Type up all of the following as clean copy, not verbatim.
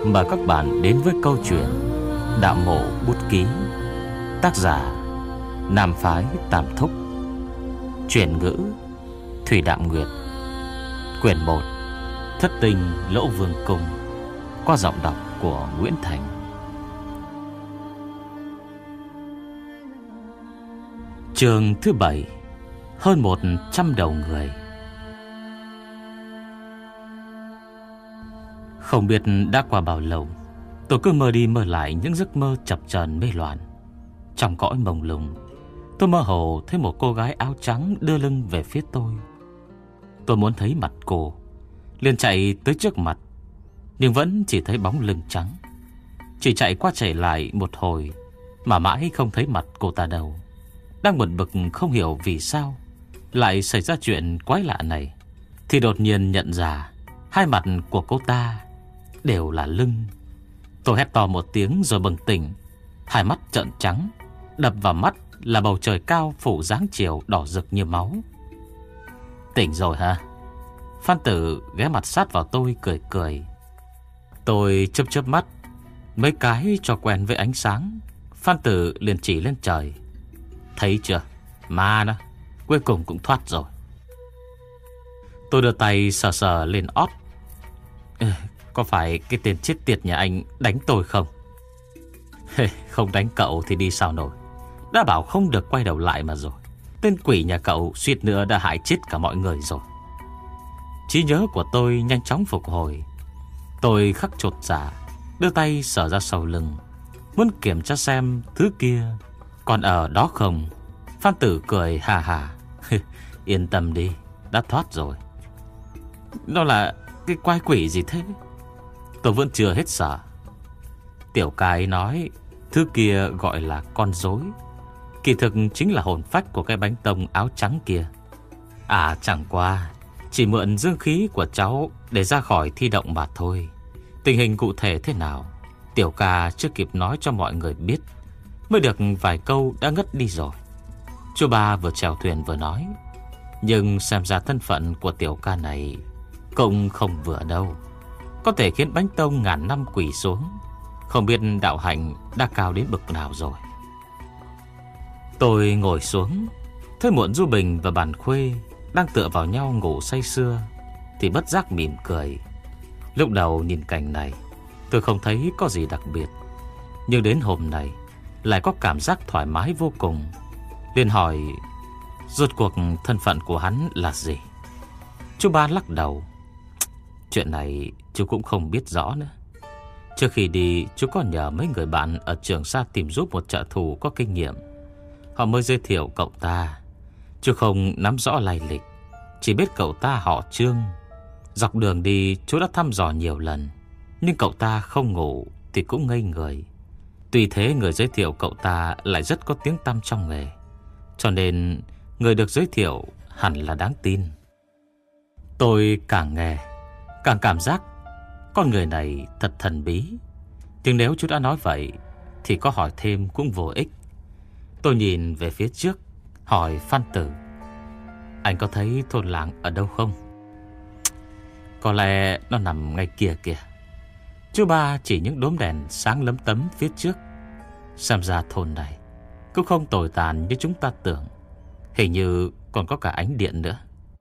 mời các bạn đến với câu chuyện Đạo Mộ Bút Ký. Tác giả Nam Phái Tam Thúc. Chuyển ngữ Thủy Đạm Nguyệt. Quyển 1, Thất Tinh Lỗ Vương Cung, qua giọng đọc của Nguyễn Thành. Chương thứ 7. Hơn 100 đầu người. Không biết đã qua bao lâu, tôi cứ mơ đi mơ lại những giấc mơ chập chờn mê loạn. Trong cõi mông lung, tôi mơ hồ thấy một cô gái áo trắng đưa lưng về phía tôi. Tôi muốn thấy mặt cô, liền chạy tới trước mặt, nhưng vẫn chỉ thấy bóng lưng trắng. Chỉ chạy qua chạy lại một hồi mà mãi không thấy mặt cô ta đâu. Đang buồn bực không hiểu vì sao lại xảy ra chuyện quái lạ này, thì đột nhiên nhận ra hai mặt của cô ta đều là lưng. Tôi hét to một tiếng rồi bừng tỉnh. Hai mắt trợn trắng, đập vào mắt là bầu trời cao phủ dáng chiều đỏ rực như máu. Tỉnh rồi hả? Phan Tử ghé mặt sát vào tôi cười cười. Tôi chớp chớp mắt mấy cái cho quen với ánh sáng. Phan Tử liền chỉ lên trời. Thấy chưa, ma đó, cuối cùng cũng thoát rồi. Tôi đưa tay sờ sờ lên ót. Có phải cái tên chết tiệt nhà anh đánh tôi không? Không đánh cậu thì đi sao nổi. Đã bảo không được quay đầu lại mà rồi. Tên quỷ nhà cậu suýt nữa đã hại chết cả mọi người rồi. Trí nhớ của tôi nhanh chóng phục hồi. Tôi khắc chột dạ, đưa tay sờ ra sau lưng, muốn kiểm tra xem thứ kia còn ở đó không. Phan Tử cười hà hà. Yên tâm đi, đã thoát rồi. Nó là cái quái quỷ gì thế? Tôi vẫn chưa hết sợ. Tiểu ca ấy nói thứ kia gọi là con rối, kỳ thực chính là hồn phách của cái bánh tông áo trắng kia. À, chẳng qua chỉ mượn dương khí của cháu để ra khỏi thi động mà thôi. Tình hình cụ thể thế nào, tiểu ca chưa kịp nói cho mọi người biết, mới được vài câu đã ngất đi rồi. Chú ba vừa chèo thuyền vừa nói. Nhưng xem ra thân phận của tiểu ca này cũng không vừa đâu, có thể khiến bánh tông ngàn năm quỳ xuống. Không biết đạo hạnh đã cao đến bậc nào rồi. Tôi ngồi xuống, thấy Muộn Du Bình và Bàn Khuê đang tựa vào nhau ngủ say sưa, thì bất giác mỉm cười. Lúc đầu nhìn cảnh này, tôi không thấy có gì đặc biệt, nhưng đến hôm nay lại có cảm giác thoải mái vô cùng. Liền hỏi rốt cuộc thân phận của hắn là gì. Chú ba lắc đầu. Chuyện này chú cũng không biết rõ nữa. Trước khi đi, chú có nhờ mấy người bạn ở Trường Sa tìm giúp một trợ thủ có kinh nghiệm. Họ mới giới thiệu cậu ta. Chú không nắm rõ lai lịch, chỉ biết cậu ta họ Trương. Dọc đường đi chú đã thăm dò nhiều lần, nhưng cậu ta không ngủ thì cũng ngây người. Tuy thế người giới thiệu cậu ta lại rất có tiếng tăm trong nghề, cho nên người được giới thiệu hẳn là đáng tin. Tôi càng nghe càng cảm giác con người này thật thần bí. Nhưng nếu chú đã nói vậy thì có hỏi thêm cũng vô ích. Tôi nhìn về phía trước, hỏi Phan Tử: anh có thấy thôn làng ở đâu không? Có lẽ nó nằm ngay kia kìa. Chú ba chỉ những đốm đèn sáng lấm tấm phía trước. Xem ra thôn này cũng không tồi tàn như chúng ta tưởng. Hình như còn có cả ánh điện nữa.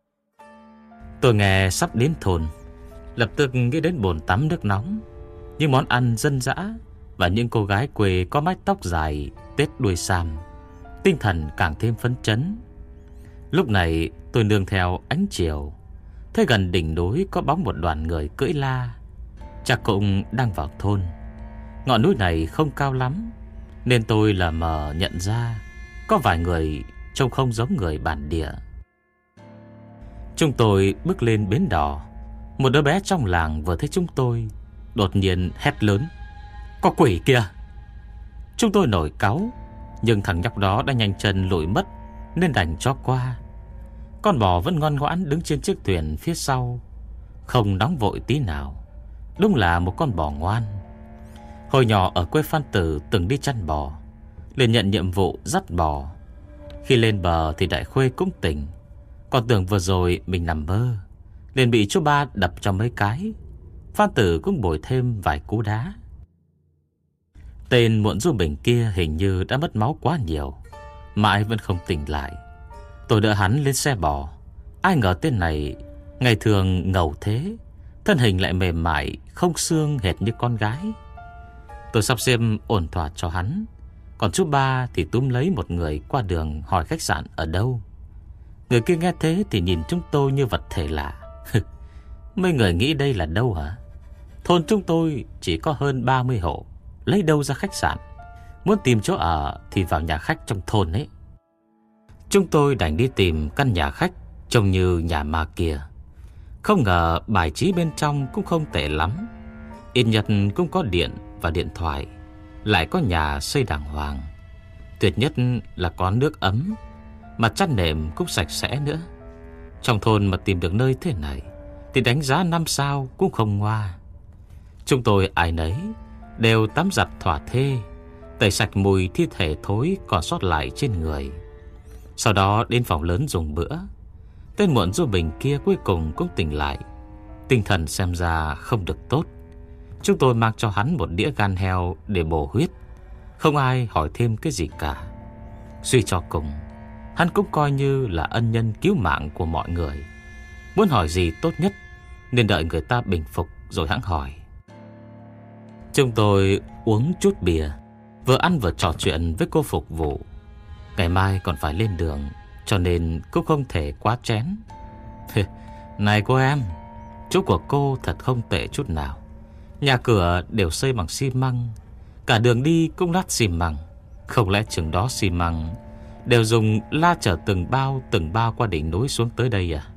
Tôi nghe sắp đến thôn, lập tức nghĩ đến bồn tắm nước nóng, những món ăn dân dã và những cô gái quê có mái tóc dài, tết đuôi sam. Tinh thần càng thêm phấn chấn. Lúc này tôi nương theo ánh chiều, thấy gần đỉnh núi có bóng một đoàn người cưỡi la. Chắc cũng đang vào thôn. Ngọn núi này không cao lắm, nên tôi lờ mờ nhận ra có vài người trông không giống người bản địa. Chúng tôi bước lên bến đò. Một đứa bé trong làng vừa thấy chúng tôi, đột nhiên hét lớn: có quỷ kìa! Chúng tôi nổi cáu, nhưng thằng nhóc đó đã nhanh chân lùi mất, nên đành cho qua. Con bò vẫn ngoan ngoãn đứng trên chiếc thuyền phía sau, không nóng vội tí nào. Đúng là một con bò ngoan. Hồi nhỏ ở quê Phan Tử từng đi chăn bò, liền nhận nhiệm vụ dắt bò. Khi lên bờ thì Đại Khuê cũng tỉnh, còn tưởng vừa rồi mình nằm mơ, liền bị chú ba đập cho mấy cái. Phan Tử cũng bồi thêm vài cú đá. Tên muộn du bình kia hình như đã mất máu quá nhiều, mãi vẫn không tỉnh lại. Tôi đỡ hắn lên xe bò. Ai ngờ tên này ngày thường ngầu thế, thân hình lại mềm mại, không xương hệt như con gái. Tôi sắp xếp ổn thỏa cho hắn, còn chú Ba thì túm lấy một người qua đường hỏi khách sạn ở đâu. Người kia nghe thế thì nhìn chúng tôi như vật thể lạ. Mấy người nghĩ đây là đâu hả? Thôn chúng tôi chỉ có hơn 30 hộ, lấy đâu ra khách sạn? Muốn tìm chỗ ở thì vào nhà khách trong thôn ấy. Chúng tôi đành đi tìm căn nhà khách trông như nhà ma kia. Không ngờ bài trí bên trong cũng không tệ lắm. Ít nhất cũng có điện và điện thoại, lại có nhà xây đàng hoàng. Tuyệt nhất là có nước ấm, mặt chăn nệm cũng sạch sẽ nữa. Trong thôn mà tìm được nơi thế này thì đánh giá 5 sao cũng không ngoa. Chúng tôi ai nấy đều tắm giặt thỏa thê, tẩy sạch mùi thi thể thối còn sót lại trên người. Sau đó đến phòng lớn dùng bữa. Tên muộn du bình kia cuối cùng cũng tỉnh lại. Tinh thần xem ra không được tốt. Chúng tôi mang cho hắn một đĩa gan heo để bổ huyết. Không ai hỏi thêm cái gì cả. Suy cho cùng, hắn cũng coi như là ân nhân cứu mạng của mọi người. Muốn hỏi gì tốt nhất nên đợi người ta bình phục rồi hẵng hỏi. Chúng tôi uống chút bia, vừa ăn vừa trò chuyện với cô phục vụ. Ngày mai còn phải lên đường, cho nên cũng không thể quá chén. Này cô em, chỗ của cô thật không tệ chút nào. Nhà cửa đều xây bằng xi măng, cả đường đi cũng lát xi măng. Không lẽ chừng đó xi măng đều dùng la chở từng bao qua đỉnh núi xuống tới đây à?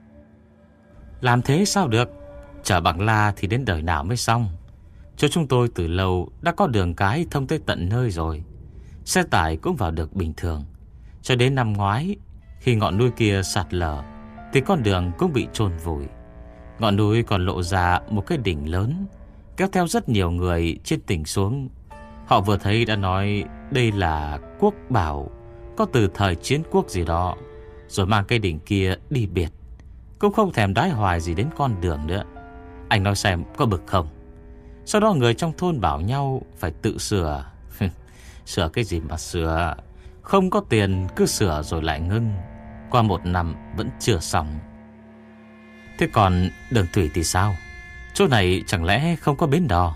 Làm thế sao được? Chở bằng la thì đến đời nào mới xong? Chỗ chúng tôi từ lâu đã có đường cái thông tới tận nơi rồi. Xe tải cũng vào được bình thường. Cho đến năm ngoái, khi ngọn núi kia sạt lở thì con đường cũng bị chôn vùi. Ngọn núi còn lộ ra một cái đỉnh lớn, kéo theo rất nhiều người trên tỉnh xuống. Họ vừa thấy đã nói đây là quốc bảo, có từ thời chiến quốc gì đó, rồi mang cái đỉnh kia đi biệt. Cũng không thèm đái hoài gì đến con đường nữa. Anh nói xem có bực không? Sau đó người trong thôn bảo nhau phải tự sửa. Sửa cái gì mà sửa? Không có tiền cứ sửa rồi lại ngưng. Qua 1 năm vẫn chưa xong. Thế còn đường thủy thì sao? Chỗ này chẳng lẽ không có bến đò?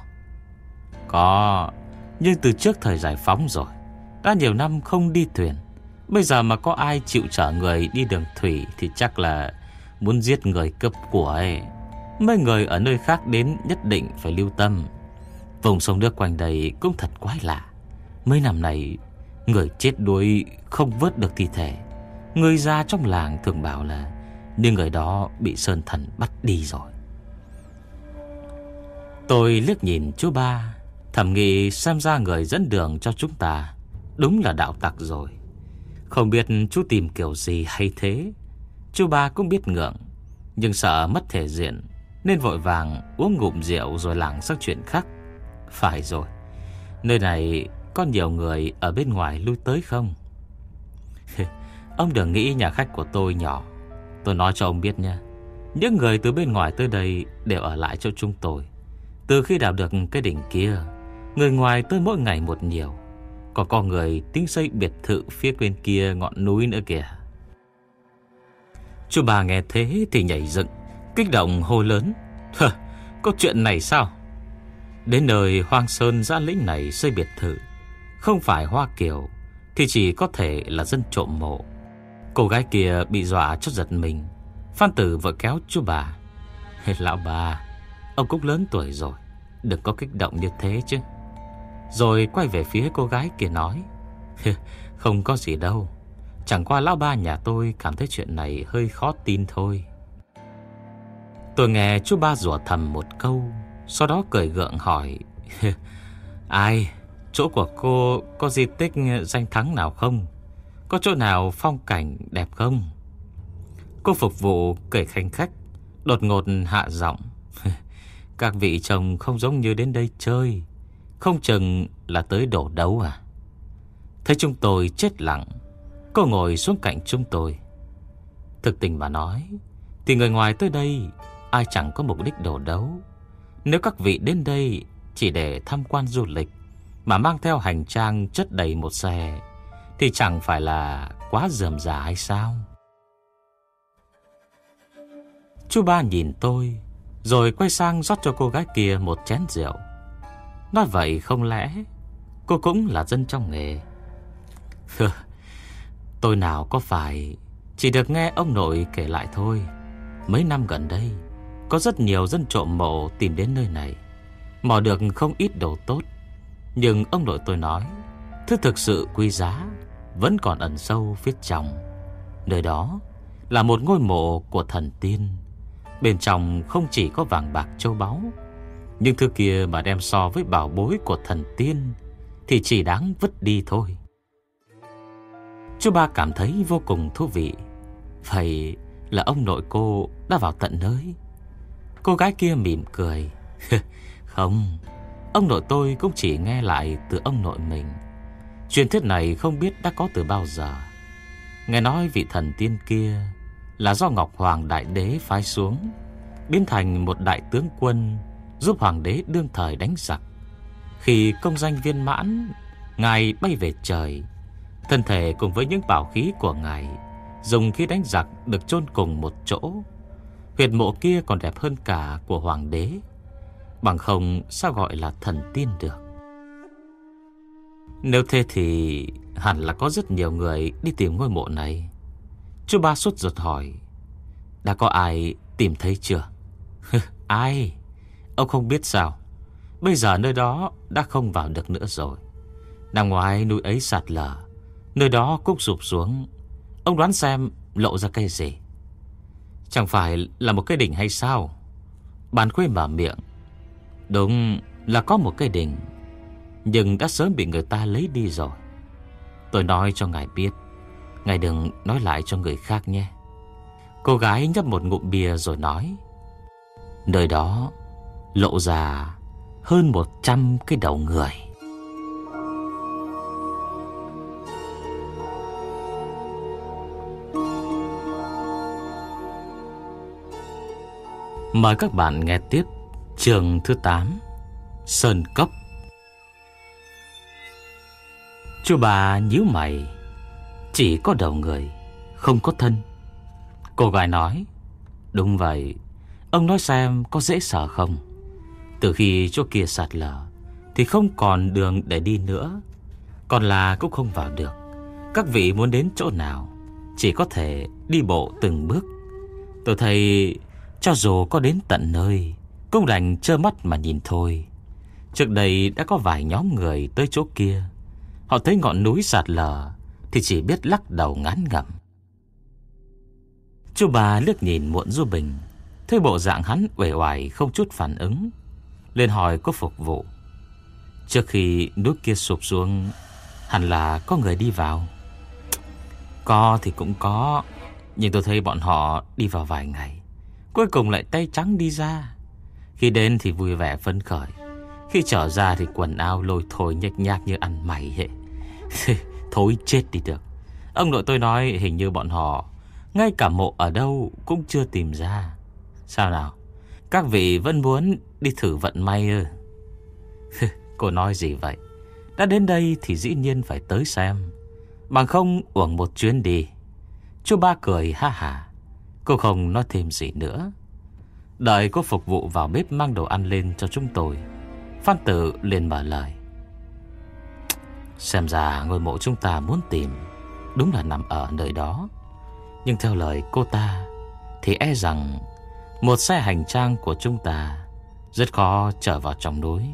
Có, nhưng từ trước thời giải phóng rồi, đã nhiều năm không đi thuyền. Bây giờ mà có ai chịu chở người đi đường thủy thì chắc là muốn giết người cướp của ấy. Mấy người ở nơi khác đến nhất định phải lưu tâm. Vùng sông nước quanh đây cũng thật quái lạ. Mấy năm này người chết đuối không vớt được thi thể. Người già trong làng thường bảo là như người đó bị sơn thần bắt đi rồi. Tôi liếc nhìn chú Ba, thầm nghĩ xem ra người dẫn đường cho chúng ta đúng là đạo tặc rồi. Không biết chú tìm kiểu gì hay thế. Chú Ba cũng biết ngượng, nhưng sợ mất thể diện nên vội vàng uống ngụm rượu rồi lảng sang chuyện khác. Phải rồi, nơi này có nhiều người ở bên ngoài lui tới không? Ông đừng nghĩ nhà khách của tôi nhỏ. Tôi nói cho ông biết nha, những người từ bên ngoài tới đây đều ở lại cho chúng tôi. Từ khi đào được cái đỉnh kia, người ngoài tới mỗi ngày một nhiều. Còn có người tính xây biệt thự phía bên kia ngọn núi nữa kìa. Chú Ba nghe thế thì nhảy dựng, kích động hô lớn. Có chuyện này sao? Đến nơi hoang sơn dã lĩnh này xây biệt thự, không phải Hoa Kiều thì chỉ có thể là dân trộm mộ. Cô gái kia bị dọa cho giật mình. Phan Tử vội kéo chú Bà. Lão bà, ông cũng lớn tuổi rồi, đừng có kích động như thế chứ. Rồi quay về phía cô gái kia nói. Không có gì đâu, chẳng qua lão ba nhà tôi cảm thấy chuyện này hơi khó tin thôi. Tôi nghe chú Ba rủa thầm một câu, sau đó cười gượng hỏi. Ai, chỗ của cô có di tích danh thắng nào không? Có chỗ nào phong cảnh đẹp không? Cô phục vụ cười khanh khách, đột ngột hạ giọng. Các vị chồng không giống như đến đây chơi, không chừng là tới đổ đấu à? Thấy chúng tôi chết lặng, cô ngồi xuống cạnh chúng tôi. Thực tình mà nói thì người ngoài tới đây ai chẳng có mục đích đổ đấu. Nếu các vị đến đây chỉ để tham quan du lịch mà mang theo hành trang chất đầy một xe thì chẳng phải là quá rườm rà hay sao? Chú Ba nhìn tôi rồi quay sang rót cho cô gái kia một chén rượu. Nói vậy không lẽ cô cũng là dân trong nghề? Tôi nào có phải, chỉ được nghe ông nội kể lại thôi. Mấy năm gần đây có rất nhiều dân trộm mộ tìm đến nơi này, mò được không ít đồ tốt. Nhưng ông nội tôi nói, thứ thực sự quý giá vẫn còn ẩn sâu phía trong. Nơi đó là một ngôi mộ của thần tiên. Bên trong không chỉ có vàng bạc châu báu, nhưng thứ kia mà đem so với bảo bối của thần tiên thì chỉ đáng vứt đi thôi. Chú Ba cảm thấy vô cùng thú vị. Vậy là ông nội cô đã vào tận nơi? Cô gái kia mỉm cười. Không, ông nội tôi cũng chỉ nghe lại từ ông nội mình. Truyền thuyết này không biết đã có từ bao giờ. Nghe nói vị thần tiên kia là do Ngọc Hoàng Đại Đế phái xuống, biến thành một đại tướng quân giúp hoàng đế đương thời đánh giặc. Khi công danh viên mãn, ngài bay về trời. Thân thể cùng với những bảo khí của ngài dùng khi đánh giặc được chôn cùng một chỗ. Huyệt mộ kia còn đẹp hơn cả của hoàng đế, bằng không sao gọi là thần tiên được. Nếu thế thì hẳn là có rất nhiều người đi tìm ngôi mộ này. Chú Ba sốt ruột hỏi, đã có ai tìm thấy chưa? Ai? Ông không biết sao? Bây giờ nơi đó đã không vào được nữa rồi. Năm ngoái núi ấy sạt lở, nơi đó cũng sụp xuống. Ông đoán xem lộ ra cây gì? Chẳng phải là một cây đỉnh hay sao? Bàn Khuê mở miệng. Đúng là có một cây đỉnh, nhưng đã sớm bị người ta lấy đi rồi. Tôi nói cho ngài biết, ngài đừng nói lại cho người khác nhé. Cô gái nhấp một ngụm bia rồi nói, nơi đó lộ ra hơn 100 cái đầu người. Mời các bạn nghe tiếp chương thứ 8, Sơn Cốc. Chú Ba nhíu mày. Chỉ có đầu người, không có thân. Cô gái nói, đúng vậy. Ông nói xem có dễ sợ không? Từ khi chỗ kia sạt lở thì không còn đường để đi nữa, còn là cũng không vào được. Các vị muốn đến chỗ nào chỉ có thể đi bộ từng bước. Tôi thấy cho dù có đến tận nơi cũng đành trơ mắt mà nhìn thôi. Trước đây đã có vài nhóm người tới chỗ kia. Họ thấy ngọn núi sạt lở thì chỉ biết lắc đầu ngán ngẩm. Chú Ba liếc nhìn Muộn Du Bình, thấy bộ dạng hắn uể oải không chút phản ứng, lên hỏi có phục vụ. Trước khi núi kia sụp xuống, hẳn là có người đi vào. Có thì cũng có, nhưng tôi thấy bọn họ đi vào vài ngày, cuối cùng lại tay trắng đi ra. Khi đến thì vui vẻ phấn khởi, khi trở ra thì quần áo lôi thôi nhếch nhác như ăn mày hệ. Thối chết đi được. Ông nội tôi nói hình như bọn họ ngay cả mộ ở đâu cũng chưa tìm ra. Sao nào, các vị vẫn muốn đi thử vận may ư? Cô nói gì vậy? Đã đến đây thì dĩ nhiên phải tới xem, bằng không uổng một chuyến đi. Chú Ba cười ha hả. Cô không nói thêm gì nữa. Đợi cô phục vụ vào bếp mang đồ ăn lên cho chúng tôi, Phan Tử liền mở lời. Xem ra ngôi mộ chúng ta muốn tìm đúng là nằm ở nơi đó. Nhưng theo lời cô ta thì e rằng một xe hành trang của chúng ta rất khó trở vào trong núi.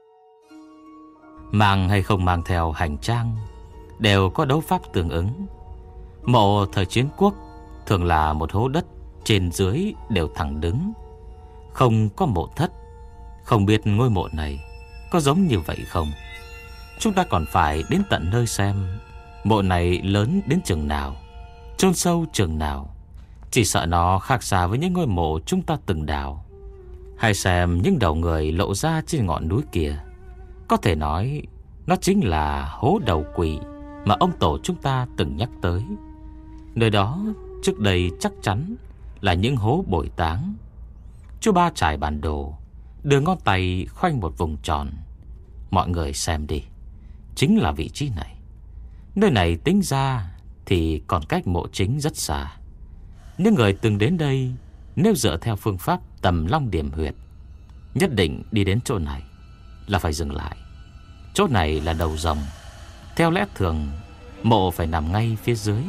Mang hay không mang theo hành trang đều có đấu pháp tương ứng. Mộ thời chiến quốc thường là một hố đất, trên dưới đều thẳng đứng, không có mộ thất. Không biết ngôi mộ này có giống như vậy không? Chúng ta còn phải đến tận nơi xem mộ này lớn đến chừng nào, chôn sâu chừng nào. Chỉ sợ nó khác xa với những ngôi mộ chúng ta từng đào. Hay xem những đầu người lộ ra trên ngọn núi kia. Có thể nói nó chính là hố đầu quỷ mà ông tổ chúng ta từng nhắc tới. Nơi đó trước đây chắc chắn là những hố bồi táng. Chú Ba trải bản đồ, đưa ngón tay khoanh một vùng tròn. Mọi người xem đi, chính là vị trí này. Nơi này tính ra thì còn cách mộ chính rất xa. Những người từng đến đây, nếu dựa theo phương pháp tầm long điểm huyệt, nhất định đi đến chỗ này là phải dừng lại. Chỗ này là đầu rồng. Theo lẽ thường, mộ phải nằm ngay phía dưới.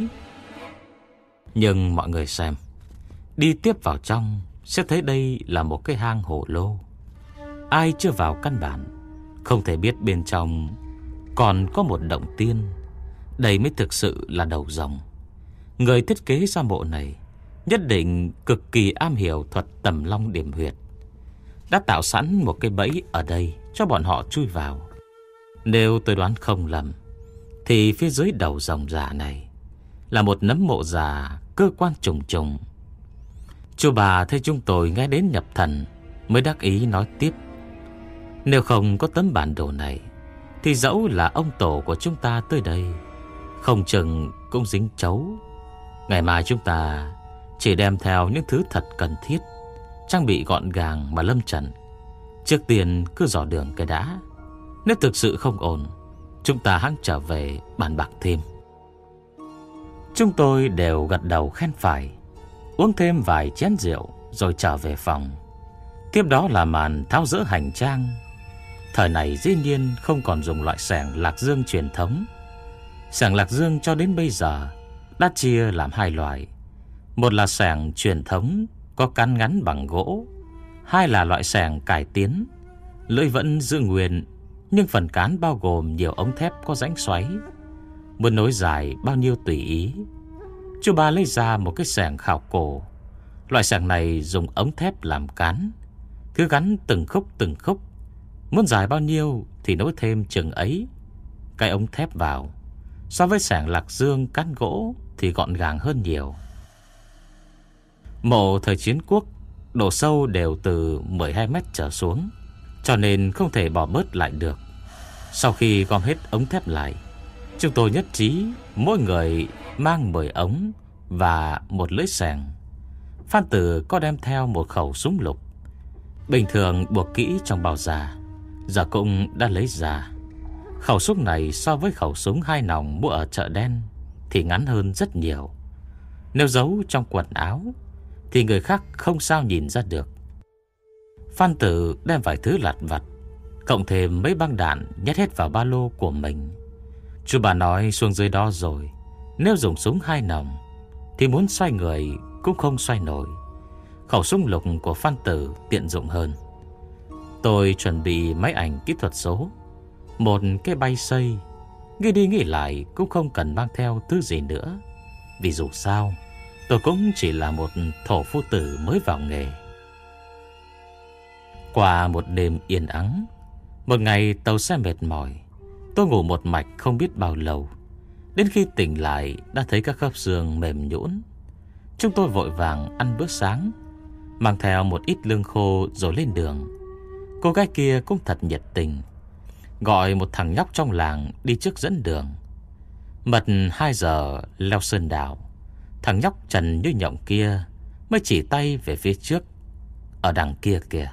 Nhưng mọi người xem, đi tiếp vào trong sẽ thấy đây là một cái hang hổ lô. Ai chưa vào căn bản không thể biết bên trong còn có một động tiên. Đây mới thực sự là đầu rồng. Người thiết kế ra mộ này nhất định cực kỳ am hiểu thuật tầm long điểm huyệt, đã tạo sẵn một cái bẫy ở đây cho bọn họ chui vào. Nếu tôi đoán không lầm thì phía dưới đầu rồng già này là một nấm mộ già, cơ quan trùng trùng. Chú bà thấy chúng tôi nghe đến nhập thần mới đắc ý nói tiếp: nếu không có tấm bản đồ này thì dẫu là ông tổ của chúng ta tới đây, không chừng cũng dính chấu. Ngày mai chúng ta chỉ đem theo những thứ thật cần thiết, trang bị gọn gàng mà lâm trận. Trước tiên cứ dò đường cái đã. Nếu thực sự không ổn, chúng ta hẵng trở về bàn bạc thêm. Chúng tôi đều gật đầu khen phải, uống thêm vài chén rượu rồi trở về phòng. Tiếp đó là màn tháo dỡ hành trang. Thời này dĩ nhiên không còn dùng loại xẻng lạc dương truyền thống. Xẻng lạc dương cho đến bây giờ đã chia làm hai loại. Một là xẻng truyền thống có cán ngắn bằng gỗ, hai là loại xẻng cải tiến, lưỡi vẫn giữ nguyên nhưng phần cán bao gồm nhiều ống thép có rãnh xoáy. Muốn nối dài bao nhiêu tùy ý. Chú ba lấy ra một cái xẻng khảo cổ. Loại xẻng này dùng ống thép làm cán, cứ gắn từng khúc. Muốn dài bao nhiêu thì nối thêm chừng ấy cái ống thép vào. So với xẻng lạc dương cán gỗ thì gọn gàng hơn nhiều. Mộ thời chiến quốc độ sâu đều từ 12 mét trở xuống, cho nên không thể bỏ bớt lại được. Sau khi gom hết ống thép lại, chúng tôi nhất trí mỗi người mang 10 ống và một lưỡi xẻng. Phan Tử có đem theo một khẩu súng lục, bình thường buộc kỹ trong bao da, giờ cũng đã lấy ra. Khẩu súng này so với khẩu súng 2 nòng mua ở chợ đen thì ngắn hơn rất nhiều. Nếu giấu trong quần áo thì người khác không sao nhìn ra được. Phan Tử đem vài thứ lặt vặt cộng thêm mấy băng đạn nhét hết vào ba lô của mình. Chú bà nói xuống dưới đó rồi, nếu dùng súng 2 nòng thì muốn xoay người cũng không xoay nổi. Khẩu súng lục của Phan Tử tiện dụng hơn. Tôi chuẩn bị máy ảnh kỹ thuật số, một cái bay xây. Nghĩ đi nghĩ lại cũng không cần mang theo thứ gì nữa, vì dù sao tôi cũng chỉ là một thổ phu tử mới vào nghề. Qua một đêm yên ắng, một ngày tàu xe mệt mỏi, tôi ngủ một mạch không biết bao lâu. Đến khi tỉnh lại đã thấy các khớp xương mềm nhũn. Chúng tôi vội vàng ăn bữa sáng, mang theo một ít lương khô rồi lên đường. Cô gái kia cũng thật nhiệt tình, gọi một thằng nhóc trong làng đi trước dẫn đường. Mật 2 giờ leo sơn đảo, thằng nhóc trần như nhộng kia mới chỉ tay về phía trước, ở đằng kia kìa.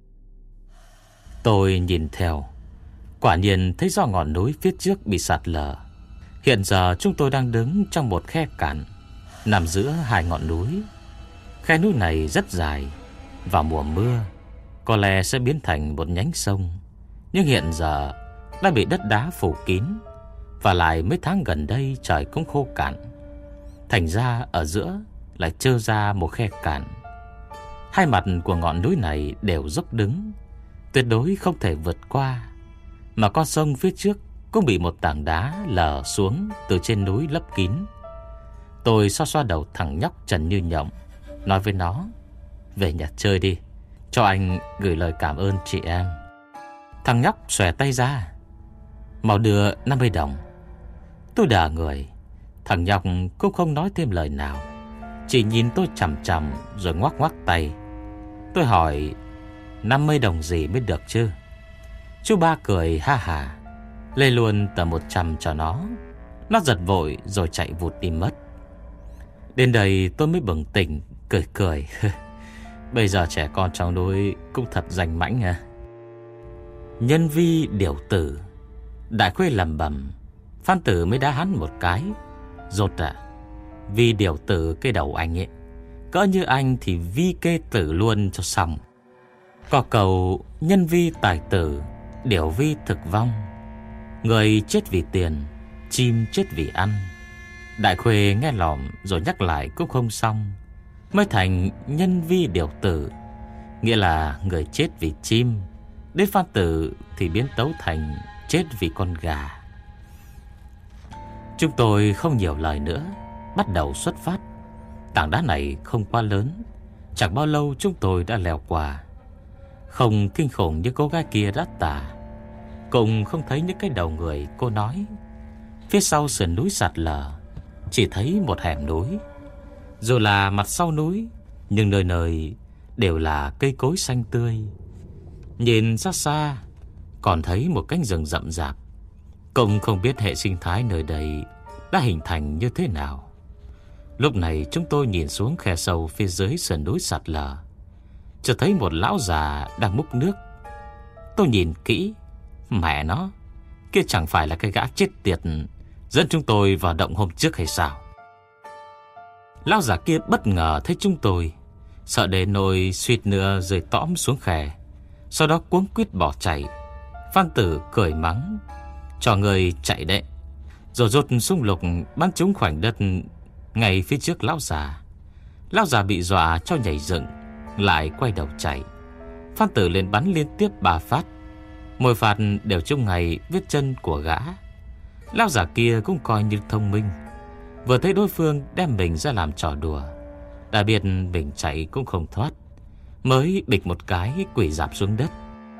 Tôi nhìn theo, quả nhiên thấy do ngọn núi phía trước bị sạt lở. Hiện giờ chúng tôi đang đứng trong một khe cạn nằm giữa hai ngọn núi. Khe núi này rất dài, vào mùa mưa có lẽ sẽ biến thành một nhánh sông, nhưng hiện giờ đã bị đất đá phủ kín, và lại mấy tháng gần đây trời cũng khô cạn, thành ra ở giữa lại trơ ra một khe cạn. Hai mặt của ngọn núi này đều dốc đứng, tuyệt đối không thể vượt qua, mà con sông phía trước cũng bị một tảng đá lở xuống từ trên núi lấp kín. Tôi xoa xoa đầu thằng nhóc trần như nhộng, nói với nó: về nhà chơi đi, cho anh gửi lời cảm ơn chị em. Thằng nhóc xòe tay ra: mau đưa 50 đồng. Tôi đờ người. Thằng nhóc cũng không nói thêm lời nào, chỉ nhìn tôi chằm chằm rồi ngoắc ngoắc tay. Tôi hỏi: 50 đồng gì mới được chứ? Chú ba cười ha hả, lê luôn tờ 100 cho nó. Nó giật vội rồi chạy vụt đi mất. Đến đây tôi mới bừng tỉnh, cười cười. Bây giờ trẻ con trong núi cũng thật danh mãnh à. Nhân vi điểu tử. Đại Khuê lẩm bẩm. Phan Tử mới đá hắn một cái. Rột à, vì điểu tử cái đầu anh ấy. Cỡ như anh thì vi kê tử luôn cho xong. Có cầu nhân vi tài tử, điểu vi thực vong. Người chết vì tiền, chim chết vì ăn. Đại Khuê nghe lỏm rồi nhắc lại cũng không xong, mới thành nhân vi điểu tử, nghĩa là người chết vì chim. Đến Phan Tử thì biến tấu thành chết vì con gà. Chúng tôi không nhiều lời nữa, bắt đầu xuất phát. Tảng đá này không quá lớn, chẳng bao lâu chúng tôi đã leo qua. Không kinh khủng như cô gái kia đã tả, cũng không thấy những cái đầu người cô nói. Phía sau sườn núi sạt lở chỉ thấy một hẻm núi. Dù là mặt sau núi, nhưng nơi nơi đều là cây cối xanh tươi. Nhìn xa xa còn thấy một cánh rừng rậm rạp. Cũng không biết hệ sinh thái nơi đây đã hình thành như thế nào. Lúc này chúng tôi nhìn xuống khe sâu phía dưới sườn núi sạt lở, chợt thấy một lão già đang múc nước. Tôi nhìn kỹ, mẹ nó, kia chẳng phải là cái gã chết tiệt dẫn chúng tôi vào động hôm trước hay sao? Lão già kia bất ngờ thấy chúng tôi, sợ đến nỗi suýt nữa rơi tõm xuống khe, sau đó cuống quýt bỏ chạy. Phan Tử cười mắng, cho người chạy đấy, rồi rút súng lục bắn trúng khoảnh đất ngay phía trước lão già. Lão già bị dọa cho nhảy dựng, lại quay đầu chạy. Phan Tử lên bắn liên tiếp 3 phát, mỗi phát đều trúng ngay vết chân của gã. Lão già kia cũng coi như thông minh, vừa thấy đối phương đem mình ra làm trò đùa, đã biết mình chạy cũng không thoát, mới bịch một cái quỳ rạp xuống đất.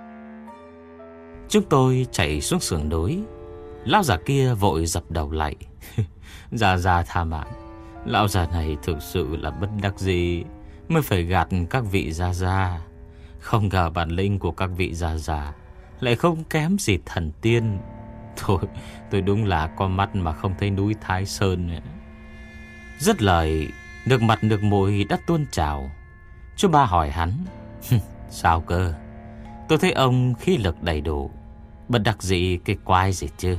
Chúng tôi chạy xuống sườn núi. Lão già kia vội dập đầu lại. Già tha mạng, lão già này thực sự là bất đắc dĩ mới phải gạt các vị gia. Không ngờ bản lĩnh của các vị gia lại không kém gì thần tiên. Thôi, tôi đúng là con mắt mà không thấy núi Thái Sơn. Dứt lời, nước mặt nước mũi đã tuôn trào. Chú ba hỏi hắn, sao cơ? Tôi thấy ông khí lực đầy đủ, bất đắc dĩ cái quái gì chứ?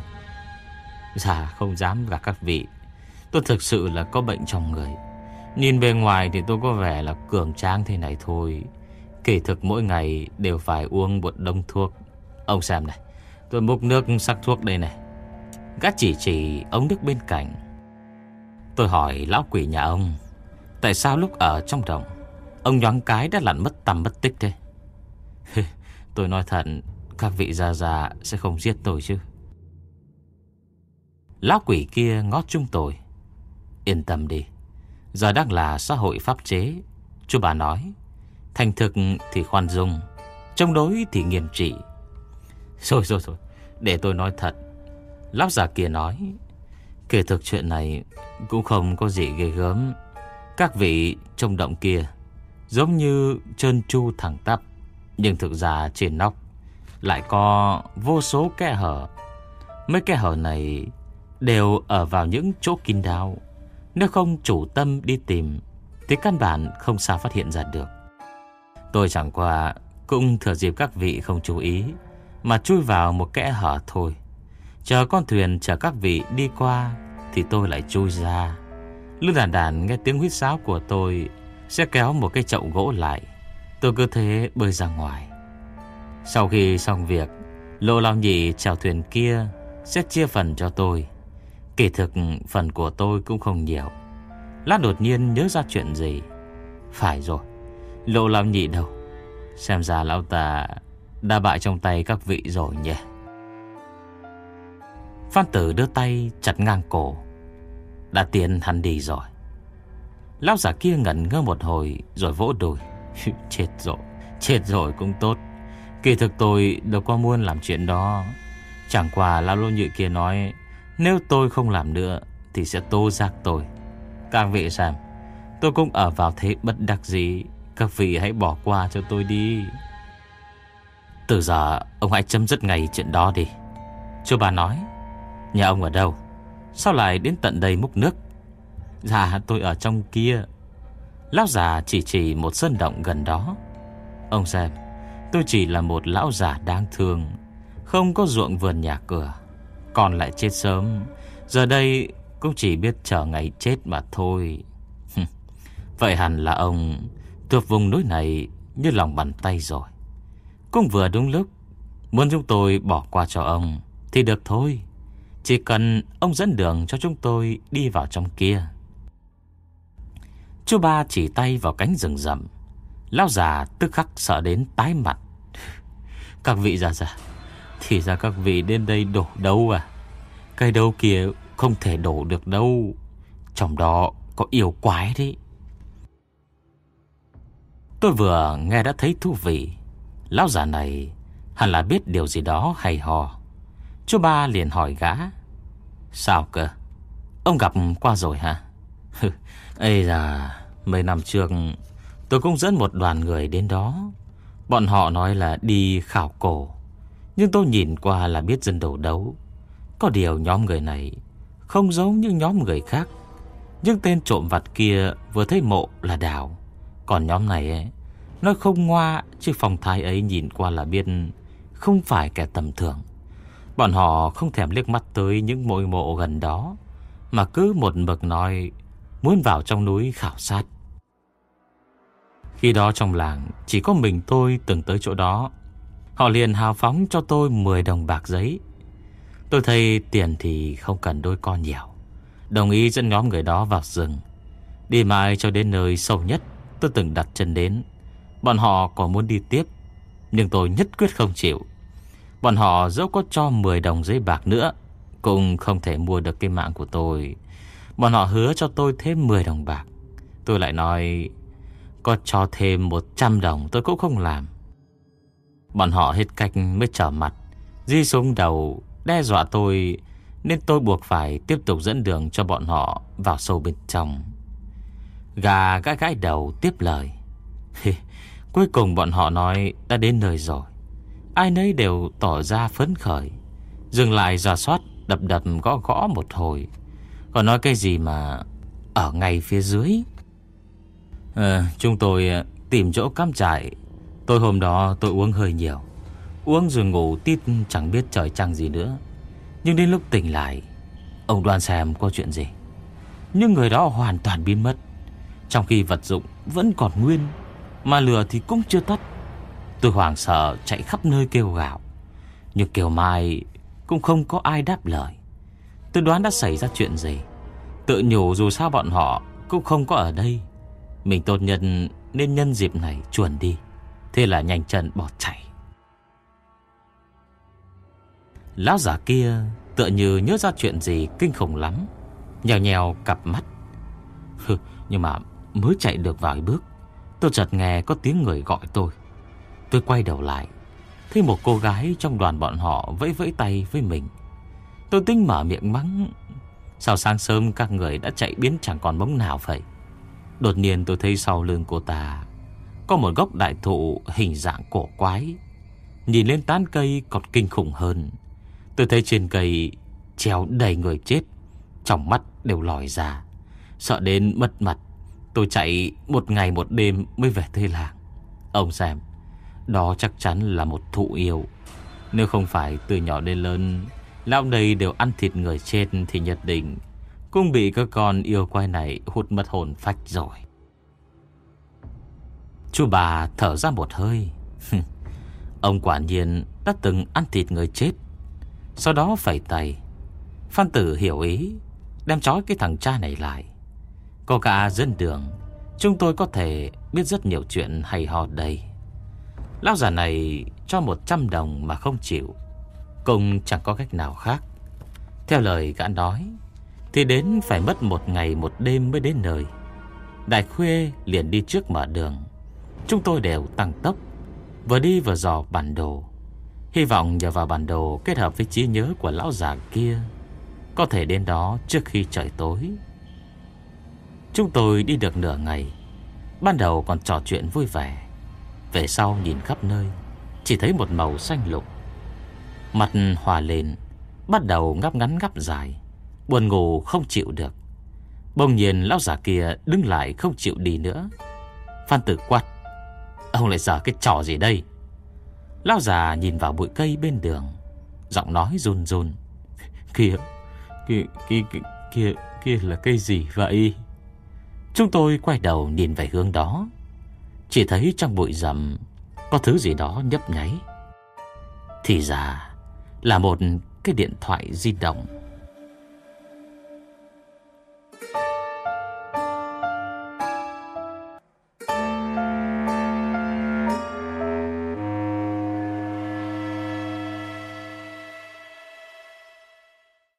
Dạ không dám gạt các vị, tôi thực sự là có bệnh trong người. Nhìn bề ngoài thì tôi có vẻ là cường tráng thế này thôi, kỳ thực mỗi ngày đều phải uống một đống thuốc. Ông xem này, tôi múc nước sắc thuốc đây này. Gã chỉ ống nước bên cạnh. Tôi hỏi lão quỷ nhà ông, tại sao lúc ở trong động ông nhoáng cái đã lặn mất tăm mất tích thế? Tôi nói thật, các vị già sẽ không giết tôi chứ? Lão quỷ kia ngó chúng tôi. Yên tâm đi, giờ đang là xã hội pháp chế. Chú bà nói, thành thực thì khoan dung, chống đối thì nghiêm trị. Rồi, để tôi nói thật. Lão già kia nói, kể thực chuyện này cũng không có gì ghê gớm. Các vị trong động kia giống như trơn tru thẳng tắp, nhưng thực ra trên nóc lại có vô số kẽ hở. Mấy kẽ hở này đều ở vào những chỗ kín đáo, nếu không chủ tâm đi tìm thì căn bản không sao phát hiện ra được. Tôi chẳng qua cũng thừa dịp các vị không chú ý mà chui vào một kẽ hở thôi. Chờ con thuyền chở các vị đi qua thì tôi lại chui ra. Lư đàn nghe tiếng huýt sáo của tôi sẽ kéo một cái chậu gỗ lại. Tôi cứ thế bơi ra ngoài. Sau khi xong việc, Lô Lao Nhị chèo thuyền kia sẽ chia phần cho tôi. Kỳ thực phần của tôi cũng không nhiều. Lát đột nhiên nhớ ra chuyện gì. Phải rồi, Lô Lao Nhị đâu? Xem ra lão ta đã bại trong tay các vị rồi nhỉ. Phan Tử đưa tay chặt ngang cổ. Đã tiền hắn đi rồi. Lão già kia ngẩn ngơ một hồi rồi vỗ đùi. Chết rồi cũng tốt. Kỳ thực tôi đâu có muốn làm chuyện đó. Chẳng qua lão Lô Nhị kia nói nếu tôi không làm nữa thì sẽ tố giác tôi. Các vị xem, tôi cũng ở vào thế bất đắc dĩ. Các vị hãy bỏ qua cho tôi đi. Từ giờ ông hãy chấm dứt ngay chuyện đó đi. Chú bà nói, nhà ông ở đâu? Sao lại đến tận đây múc nước? Dạ tôi ở trong kia. Lão già chỉ một sơn động gần đó. Ông xem, tôi chỉ là một lão già đáng thương, không có ruộng vườn nhà cửa, còn lại chết sớm. Giờ đây cũng chỉ biết chờ ngày chết mà thôi. Vậy hẳn là ông thuộc vùng núi này như lòng bàn tay rồi. Cũng vừa đúng lúc, muốn chúng tôi bỏ qua cho ông thì được thôi. Chỉ cần ông dẫn đường cho chúng tôi đi vào trong kia. Chú Ba chỉ tay vào cánh rừng rậm. Lão già tức khắc sợ đến tái mặt. Các vị già, thì ra các vị đến đây đổ đâu à? Cây đâu kia không thể đổ được đâu, trong đó có yêu quái đấy. Tôi vừa nghe đã thấy thú vị. Lão già này hẳn là biết điều gì đó hay ho. Chú Ba liền hỏi gã: sao cơ? Ông gặp qua rồi hả? Ây da, mấy năm trước tôi cũng dẫn một đoàn người đến đó. Bọn họ nói là đi khảo cổ, nhưng tôi nhìn qua là biết dân đầu đấu. Có điều nhóm người này không giống như nhóm người khác. Nhưng tên trộm vặt kia vừa thấy mộ là đào. Còn nhóm này ấy, nó không ngoa, chứ phong thái ấy nhìn qua là biết không phải kẻ tầm thường. Bọn họ không thèm liếc mắt tới những ngôi mộ gần đó, mà cứ một mực nói muốn vào trong núi khảo sát. Khi đó trong làng chỉ có mình tôi từng tới chỗ đó. Họ liền hào phóng cho tôi 10 đồng bạc giấy. Tôi thấy tiền thì không cần đôi co nhiều, đồng ý dẫn nhóm người đó vào rừng. Đi mãi cho đến nơi sâu nhất tôi từng đặt chân đến. Bọn họ còn muốn đi tiếp, nhưng tôi nhất quyết không chịu. Bọn họ dẫu có cho 10 đồng giấy bạc nữa cũng không thể mua được cái mạng của tôi. Bọn họ hứa cho tôi thêm 10 đồng bạc. Tôi lại nói có cho thêm 100 đồng tôi cũng không làm. Bọn họ hết cách mới trở mặt, di súng đầu đe dọa tôi, nên tôi buộc phải tiếp tục dẫn đường cho bọn họ vào sâu bên trong. Gà gãi đầu tiếp lời. Cuối cùng bọn họ nói đã đến nơi rồi. Ai nấy đều tỏ ra phấn khởi, dừng lại rà soát, đập gõ gõ một hồi. Còn nói cái gì mà ở ngay phía dưới. Chúng tôi tìm chỗ cắm trại. Tôi hôm đó tôi uống hơi nhiều, uống rồi ngủ tít chẳng biết trời trăng gì nữa. Nhưng đến lúc tỉnh lại, ông đoán xem có chuyện gì. Nhưng người đó hoàn toàn biến mất, trong khi vật dụng vẫn còn nguyên, mà lửa thì cũng chưa tắt. Tôi hoảng sợ chạy khắp nơi kêu gào, nhưng kêu mai cũng không có ai đáp lời. Tôi đoán đã xảy ra chuyện gì, tự nhủ dù sao bọn họ cũng không có ở đây, mình tốt nhất nên nhân dịp này chuồn đi. Thế là nhanh chân bỏ chạy. Lão già kia tựa như nhớ ra chuyện gì kinh khủng lắm, nhèo nhèo cặp mắt. Nhưng mà mới chạy được vài bước, tôi chợt nghe có tiếng người gọi tôi. Tôi quay đầu lại, thấy một cô gái trong đoàn bọn họ vẫy vẫy tay với mình. Tôi tính mở miệng mắng, sao sáng sớm các người đã chạy biến chẳng còn bóng nào vậy. Đột nhiên tôi thấy sau lưng cô ta có một gốc đại thụ hình dạng cổ quái. Nhìn lên tán cây còn kinh khủng hơn. Tôi thấy trên cây treo đầy người chết, trong mắt đều lòi ra. Sợ đến mất mặt, tôi chạy một ngày một đêm mới về tới làng. Ông xem, đó chắc chắn là một thụ yêu. Nếu không phải từ nhỏ đến lớn lão đây đều ăn thịt người chết, thì nhất định cũng bị các con yêu quái này hút mất hồn phách rồi. Chú bà thở ra một hơi. Ông quả nhiên đã từng ăn thịt người chết. Sau đó phẩy tay. Phan Tử hiểu ý, đem trói cái thằng cha này lại. Có cả dân đường, chúng tôi có thể biết rất nhiều chuyện hay ho đây. Lão già này cho 100 đồng mà không chịu, cũng chẳng có cách nào khác. Theo lời gã nói thì đến phải mất một ngày một đêm mới đến nơi. Đại khuya liền đi trước mở đường. Chúng tôi đều tăng tốc, vừa đi vừa dò bản đồ, hy vọng nhờ vào bản đồ kết hợp với trí nhớ của lão già kia, có thể đến đó trước khi trời tối. Chúng tôi đi được nửa ngày. Ban đầu còn trò chuyện vui vẻ, về sau nhìn khắp nơi chỉ thấy một màu xanh lục. Mặt hòa lên, bắt đầu ngáp ngắn ngáp dài, buồn ngủ không chịu được. Bỗng nhiên lão già kia đứng lại không chịu đi nữa. Phan Tử quát: "Ông lại giở cái trò gì đây?" Lão già nhìn vào bụi cây bên đường, giọng nói run run: "Kia, kia, kia, kia, kia là cây gì vậy?" Chúng tôi quay đầu nhìn về hướng đó, chỉ thấy trong bụi rậm có thứ gì đó nhấp nháy. Thì ra là một cái điện thoại di động.